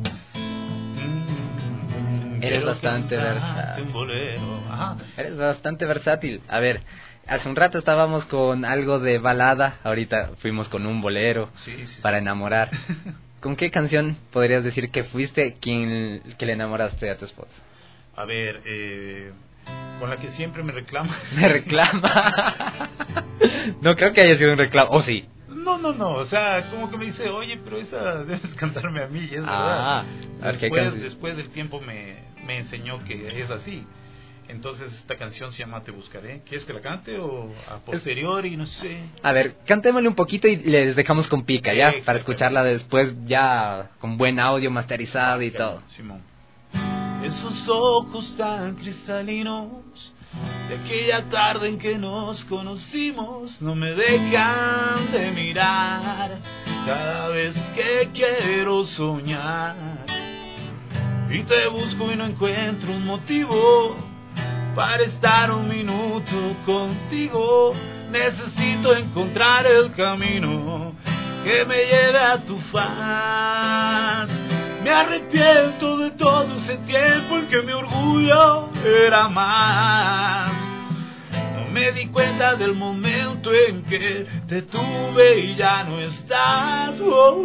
Eres bastante versátil. Un bolero. Ajá. Eres bastante versátil. A ver, hace un rato estábamos con algo de balada, ahorita fuimos con un bolero para enamorar. ¿Con qué canción podrías decir que fuiste que le enamoraste a tu esposa? A ver, con la que siempre me reclama. ¿Me reclama? No creo que haya sido un reclamo, ¿o sí? No, o sea, como que me dice, oye, pero esa debes cantarme a mí, y es verdad. Después del tiempo me enseñó que es así. Entonces esta canción se llama Te Buscaré. ¿Quieres que la cante o a posteriori? No sé. A ver, cantémosle un poquito y les dejamos con pica, ¿ya? Para escucharla después ya con buen audio masterizado y todo. Simón. Esos ojos tan cristalinos de aquella tarde en que nos conocimos no me dejan de mirar cada vez que quiero soñar. Y te busco y no encuentro un motivo para estar un minuto contigo. Necesito encontrar el camino que me lleve a tu faz. Me arrepiento de todo ese tiempo en que mi orgullo era más. No me di cuenta del momento en que te tuve y ya no estás.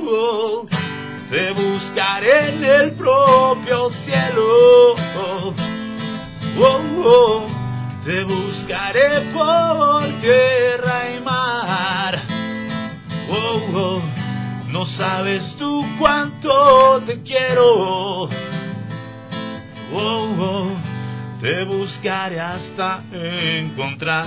Te buscaré en el propio cielo. Te buscaré por tierra y mar. No sabes tú cuánto te quiero. Te buscaré hasta encontrar.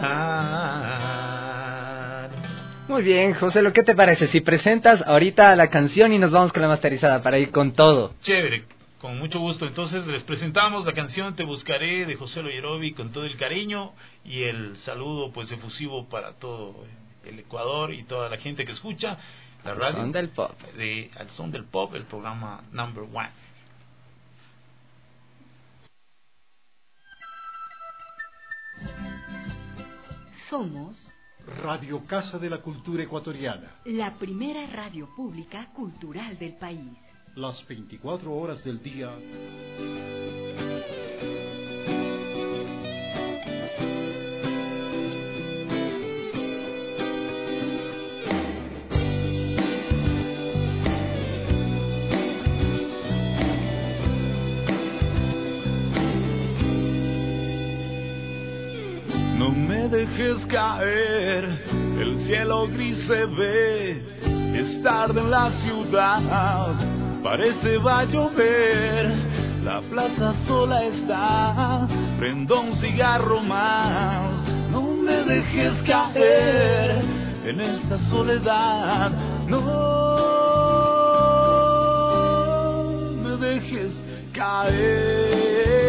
Muy bien, José, ¿qué te parece si presentas ahorita la canción y nos vamos con la masterizada para ir con todo? Chévere, con mucho gusto. Entonces les presentamos la canción Te Buscaré de Joselo Yerovi con todo el cariño y el saludo pues efusivo para todo el Ecuador y toda la gente que escucha la radio. Al son del pop. Al son del pop, el programa number 1. Somos Radio Casa de la Cultura Ecuatoriana. la primera radio pública cultural del país. Las 24 horas del día. No me dejes caer, el cielo gris se ve, es tarde en la ciudad, parece va a llover, la plaza sola está, prendo un cigarro más, no me dejes caer en esta soledad, no me dejes caer.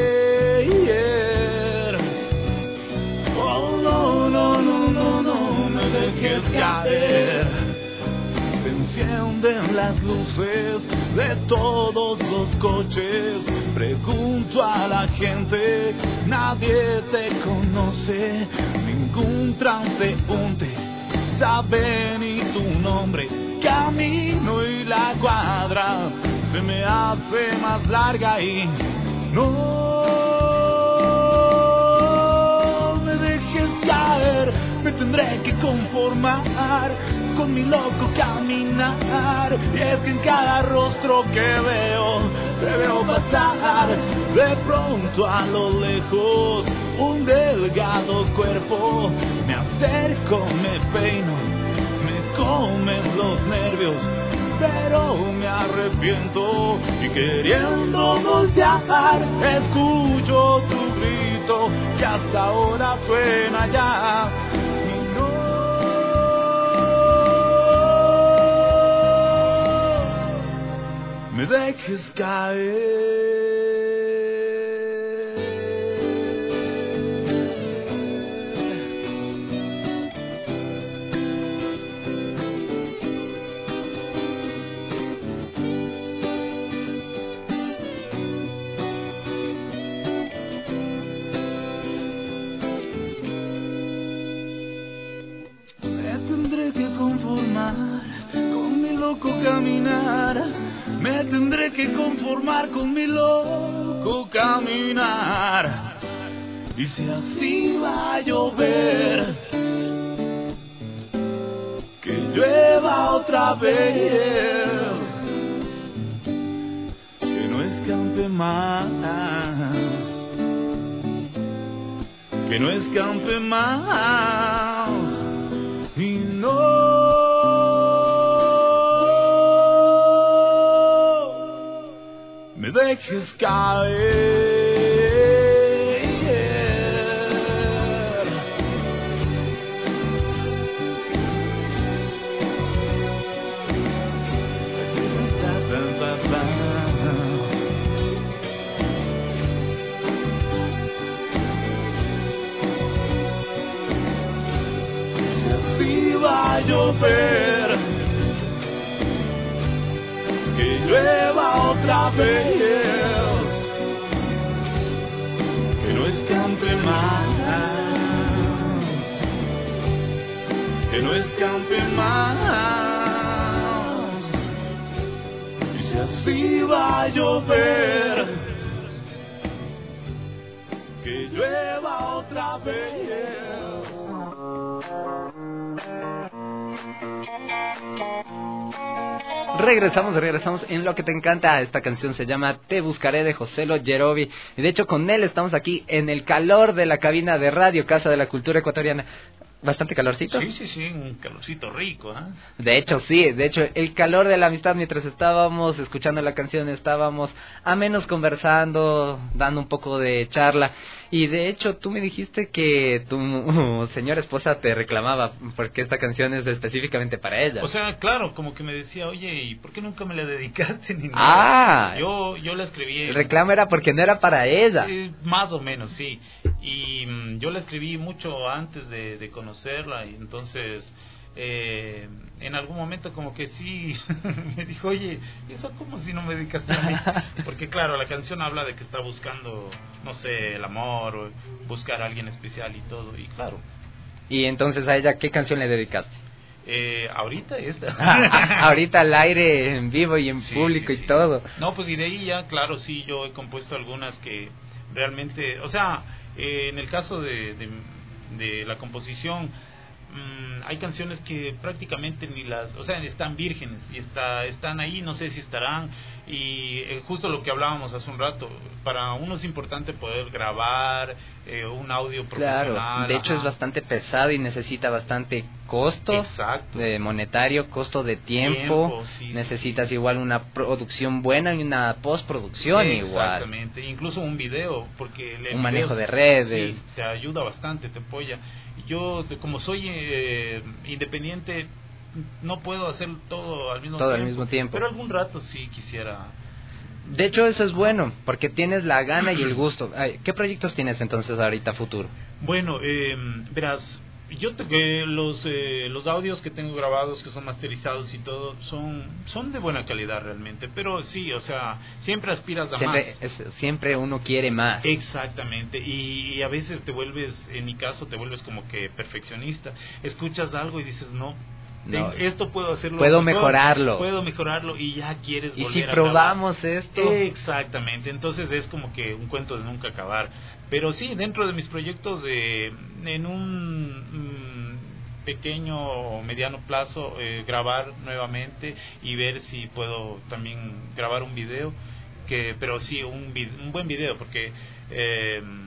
No me dejes caer. Se encienden las luces de todos los coches. Pregunto a la gente, nadie te conoce. Ningún transeúnte sabe ni tu nombre. Camino y la cuadra se me hace más larga y no me dejes caer. Me tendré que conformar con mi loco caminar. Y es que en cada rostro que veo, te veo pasar. De pronto a lo lejos un delgado cuerpo. Me acerco, me peino, me comen los nervios, pero me arrepiento. Y queriendo voltear, escucho tu grito que hasta ahora suena ya. Y no me dejes caer. Caminar, me tendré que conformar con mi loco caminar. Y si así va a llover, que llueva otra vez, que no escampe más, que no escampe más. Y no me dejes caer. Si así va a llover, que llueva otra vez, que no escampe más, que no escampe más. Y si así va a llover, que llueva otra vez. Regresamos en Lo que te encanta. Esta canción se llama Te buscaré, de Joselo Yerovi. Y de hecho con él estamos aquí en el calor de la cabina de Radio Casa de la Cultura Ecuatoriana. ¿Bastante calorcito? Sí, un calorcito rico, ¿eh? De hecho, sí, el calor de la amistad. Mientras estábamos escuchando la canción, estábamos a menos conversando, dando un poco de charla. Y de hecho, tú me dijiste que tu señora esposa te reclamaba porque esta canción es específicamente para ella. O sea, claro, como que me decía, oye, ¿y por qué nunca me la dedicaste ni nada? Yo la escribí. El reclamo era porque no era para ella. Más o menos, sí. Y yo la escribí mucho antes de conocerla, y entonces en algún momento como que sí me dijo, oye, ¿eso cómo si no me dedicaste a mí? Porque claro, la canción habla de que está buscando, no sé, el amor, o buscar a alguien especial y todo, y claro. Y entonces a ella, ¿qué canción le dedicaste? Ahorita esta. Ahorita al aire, en vivo y en público y todo. No, pues y de ahí ya, claro, sí, yo he compuesto algunas que realmente, o sea, en el caso de la composición, hay canciones que prácticamente ni las, o sea, están vírgenes y están ahí, no sé si estarán, y justo lo que hablábamos hace un rato, para uno es importante poder grabar un audio profesional. Claro, de hecho es bastante pesado y necesita bastante costo. Exacto. Monetario, costo de tiempo, necesitas igual una producción buena y una postproducción igual. Exactamente, incluso un video, porque un manejo de redes. Sí, te ayuda bastante, te apoya. Yo, como soy independiente, no puedo hacer todo al mismo tiempo, pero algún rato sí quisiera. De hecho, eso es bueno, porque tienes la gana y el gusto. ¿Qué proyectos tienes entonces ahorita futuro? Bueno, verás, yo los audios que tengo grabados, que son masterizados y todo, son de buena calidad realmente, pero sí, o sea, siempre aspiras a más. Siempre uno quiere más. Exactamente, y a veces en mi caso, te vuelves como que perfeccionista. Escuchas algo y dices, no, esto puedo hacerlo. Puedo mejorarlo y ya quieres volver a ¿Y si probamos esto? Exactamente, entonces es como que un cuento de nunca acabar. Pero sí, dentro de mis proyectos, en un pequeño o mediano plazo, grabar nuevamente y ver si puedo también grabar un video, pero sí un buen video, porque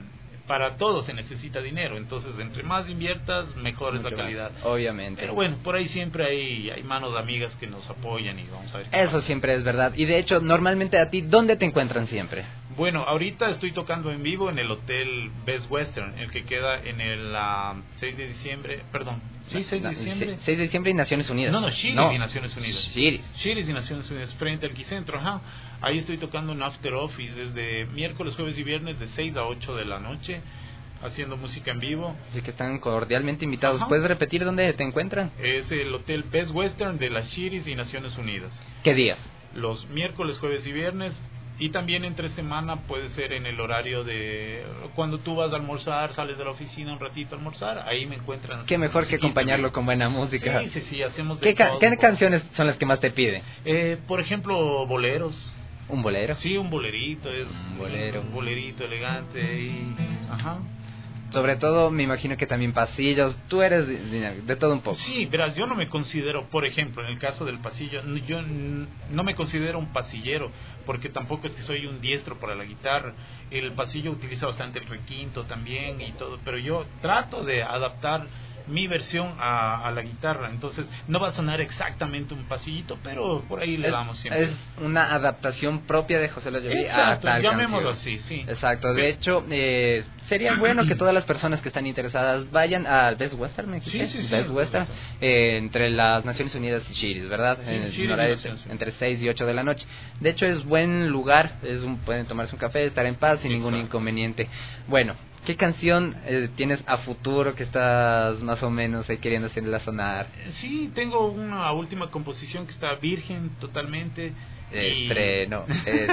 para todo se necesita dinero, entonces entre más inviertas, mejor es la calidad. Obviamente. Pero bueno, por ahí siempre hay manos amigas que nos apoyan y vamos a ver. Eso siempre es verdad. Y de hecho, normalmente a ti, ¿dónde te encuentran siempre? Bueno, ahorita estoy tocando en vivo en el Hotel Best Western, el que queda en el 6 de diciembre, perdón. Sí, 6 de diciembre. 6 de diciembre y Naciones Unidas. No, Chiris y Naciones Unidas. Chiris y Naciones Unidas, frente al Quicentro, ajá. Ahí estoy tocando en After Office desde miércoles, jueves y viernes de 6 a 8 de la noche, haciendo música en vivo. Así que están cordialmente invitados. Ajá. ¿Puedes repetir dónde te encuentran? Es el Hotel Best Western de las Chiris y Naciones Unidas. ¿Qué días? Los miércoles, jueves y viernes. Y también entre semana puede ser en el horario de cuando tú vas a almorzar, sales de la oficina un ratito a almorzar, ahí me encuentran. Qué mejor que acompañarlo con buena música. Sí, hacemos ¿Qué canciones son las que más te piden? Por ejemplo, boleros. ¿Un bolero? Sí, un bolerito, un bolerito elegante y... Ajá. Sobre todo, me imagino que también pasillos. Tú eres de todo un poco. Sí, verás, yo no me considero, por ejemplo, en el caso del pasillo, yo no me considero un pasillero, porque tampoco es que soy un diestro para la guitarra. El pasillo utiliza bastante el requinto también y todo, pero yo trato de adaptar mi versión a la guitarra, entonces no va a sonar exactamente un pasillito, pero por ahí le damos siempre. Es una adaptación propia de José Lloví a tal llamémoslo canción. Así, sí. Exacto, de hecho, sería bueno que todas las personas que están interesadas vayan al Best Western, ¿me dijiste? Sí. Best Western, entre las Naciones Unidas y Chiris, ¿verdad? Sí, entre 6 y 8 de la noche. De hecho, es buen lugar, pueden tomarse un café, estar en paz sin ningún inconveniente. Bueno, ¿qué canción tienes a futuro que estás más o menos queriendo hacerla sonar? Sí, tengo una última composición que está virgen totalmente. Estreno.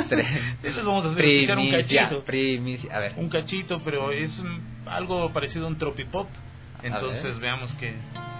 Les vamos a hacer escuchar un cachito. A ver. Un cachito, pero es algo parecido a un tropipop. Entonces veamos que...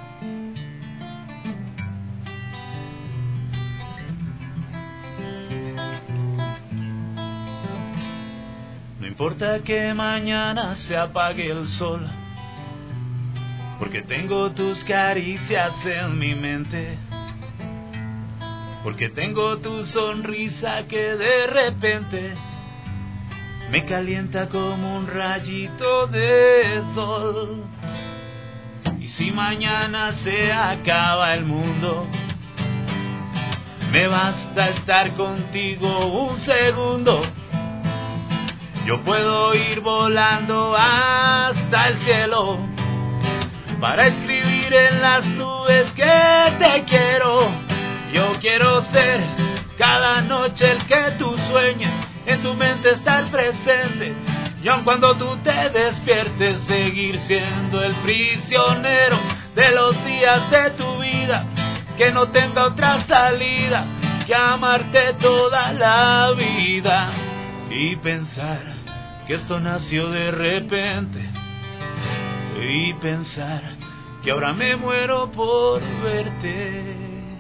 No importa que mañana se apague el sol, porque tengo tus caricias en mi mente, porque tengo tu sonrisa que de repente me calienta como un rayito de sol. Y si mañana se acaba el mundo, me basta estar contigo un segundo. Yo puedo ir volando hasta el cielo para escribir en las nubes que te quiero. Yo quiero ser cada noche el que tú sueñes, en tu mente estar presente, y aun cuando tú te despiertes, seguir siendo el prisionero de los días de tu vida, que no tenga otra salida que amarte toda la vida. Y pensar que esto nació de repente, y pensar que ahora me muero por verte.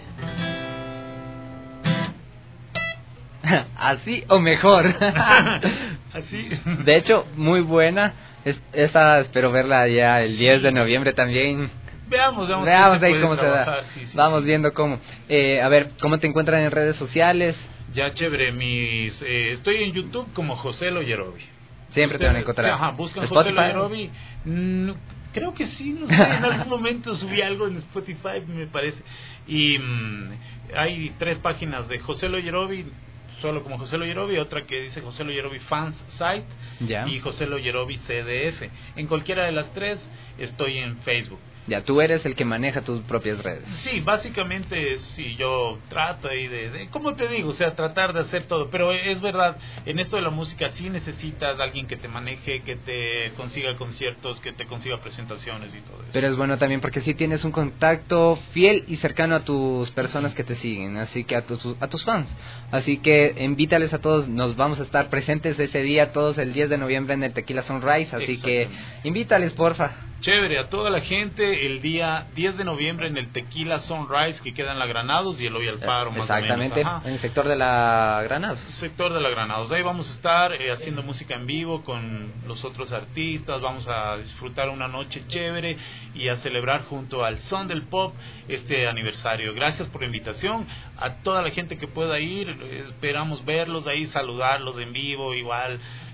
Así o mejor. Así. De hecho, muy buena. Esa espero verla ya el 10 de noviembre también. Veamos ahí cómo se da. Vamos viendo cómo. A ver, ¿cómo te encuentran en redes sociales? Ya, chévere. Estoy en YouTube como José Loyerovi. Siempre te van a encontrar. Ajá, buscan José Loyerovi. Creo que sí, no sé, en algún momento subí algo en Spotify, me parece. Y hay 3 páginas de José Loyerovi, solo como José Loyerovi, otra que dice José Loyerovi Fans Site, y José Loyerovi CDF. En cualquiera de las 3 estoy en Facebook. Ya, tú eres el que maneja tus propias redes. Sí, básicamente sí, yo trato ahí de ¿cómo te digo? O sea, tratar de hacer todo, pero es verdad, en esto de la música sí necesitas de alguien que te maneje, que te consiga conciertos, que te consiga presentaciones y todo eso. Pero es bueno también porque sí tienes un contacto fiel y cercano a tus personas que te siguen, así que a tus fans. Así que invítales a todos, nos vamos a estar presentes ese día, todos el 10 de noviembre en el Tequila Sunrise, así que invítales, porfa. Chévere, a toda la gente el día 10 de noviembre en el Tequila Sunrise que queda en la Granados y el Hoy Alfaro, más exactamente, o menos. En el sector de la Granados. Sector de la Granados. Ahí vamos a estar haciendo música en vivo con los otros artistas, vamos a disfrutar una noche chévere y a celebrar junto al Son del Pop este aniversario. Gracias por la invitación. A toda la gente que pueda ir, esperamos verlos ahí, saludarlos en vivo, igual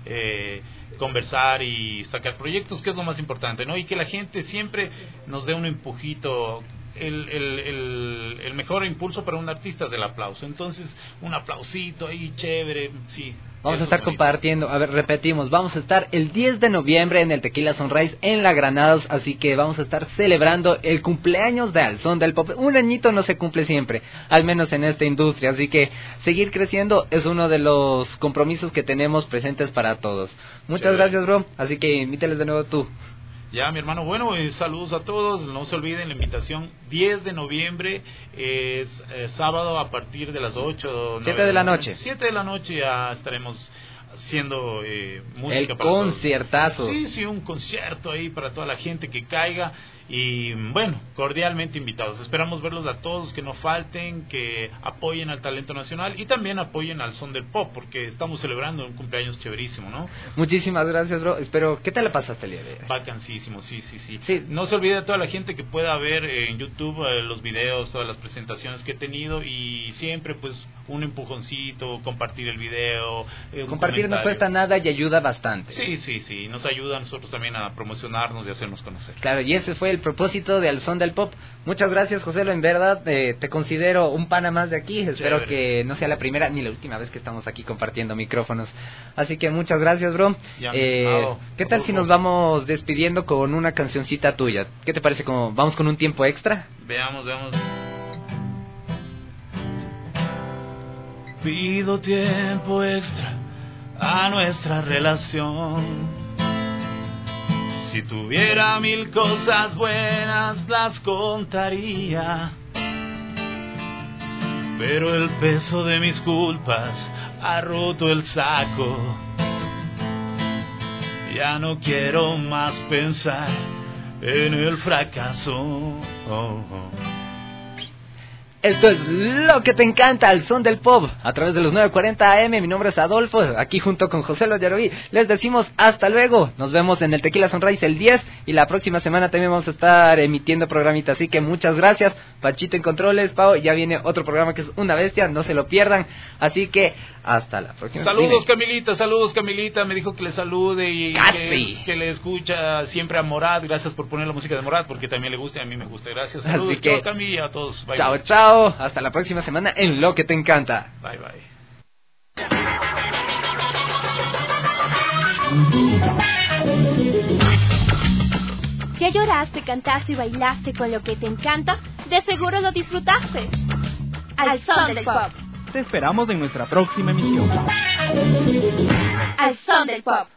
conversar y sacar proyectos, que es lo más importante, ¿no? Y que la gente siempre nos dé un empujito. El mejor impulso para un artista es el aplauso. Entonces, un aplausito ahí chévere, sí. Vamos a estar compartiendo, a ver, repetimos, vamos a estar el 10 de noviembre en el Tequila Sunrise en La Granados, así que vamos a estar celebrando el cumpleaños de Al Son del Pop. Un añito no se cumple siempre, al menos en esta industria, así que seguir creciendo es uno de los compromisos que tenemos presentes para todos. Muchas gracias, bro, así que invíteles de nuevo tú. Ya, mi hermano, bueno, saludos a todos, no se olviden la invitación, 10 de noviembre, es sábado a partir de las 8, 7 de la noche. 7 de la noche ya estaremos haciendo música. El para conciertazo. Todos. Sí, un concierto ahí para toda la gente que caiga. Y bueno, cordialmente invitados. Esperamos verlos a todos, que no falten, que apoyen al talento nacional y también apoyen al son del pop, porque estamos celebrando un cumpleaños chéverísimo, ¿no? Muchísimas gracias, bro. Espero, ¿qué tal le pasaste el día de hoy? Vacancísimo, sí. No se olvide a toda la gente que pueda ver en YouTube los videos, todas las presentaciones que he tenido, y siempre pues un empujoncito, compartir el video. Compartir no cuesta nada y ayuda bastante. Sí, nos ayuda a nosotros también a promocionarnos y hacernos conocer. Claro, y ese fue el propósito de Al Son del Pop. Muchas gracias, Joselo, en verdad te considero un pana más de aquí. Espero que no sea la primera ni la última vez que estamos aquí compartiendo micrófonos. Así que muchas gracias, bro. ¿Qué tal si nos vamos despidiendo con una cancioncita tuya? ¿Qué te parece? Como vamos con un tiempo extra. Veamos. Pido tiempo extra a nuestra relación. Si tuviera 1000 cosas buenas las contaría, pero el peso de mis culpas ha roto el saco. Ya no quiero más pensar en el fracaso. Esto es lo que te encanta, Al Son del Pop, a través de los 940 AM. Mi nombre es Adolfo, aquí junto con José Loyaroví. Les decimos hasta luego. Nos vemos en el Tequila Sunrise el 10 y la próxima semana también vamos a estar emitiendo programitas. Así que muchas gracias, Panchito en controles, Pau. Ya viene otro programa que es una bestia, no se lo pierdan. Así que hasta la próxima. Saludos, Camilita. Me dijo que le salude y que le escucha siempre a Morat. Gracias por poner la música de Morat, porque también le gusta y a mí me gusta. Gracias. Saludos, chao, Cami, y a todos. Bye. Chao. Hasta la próxima semana en Lo que te encanta. Bye. Ya lloraste, cantaste y bailaste con lo que te encanta, de seguro lo disfrutaste. Al Son del Pop. Te esperamos en nuestra próxima emisión. Al Son del Pop.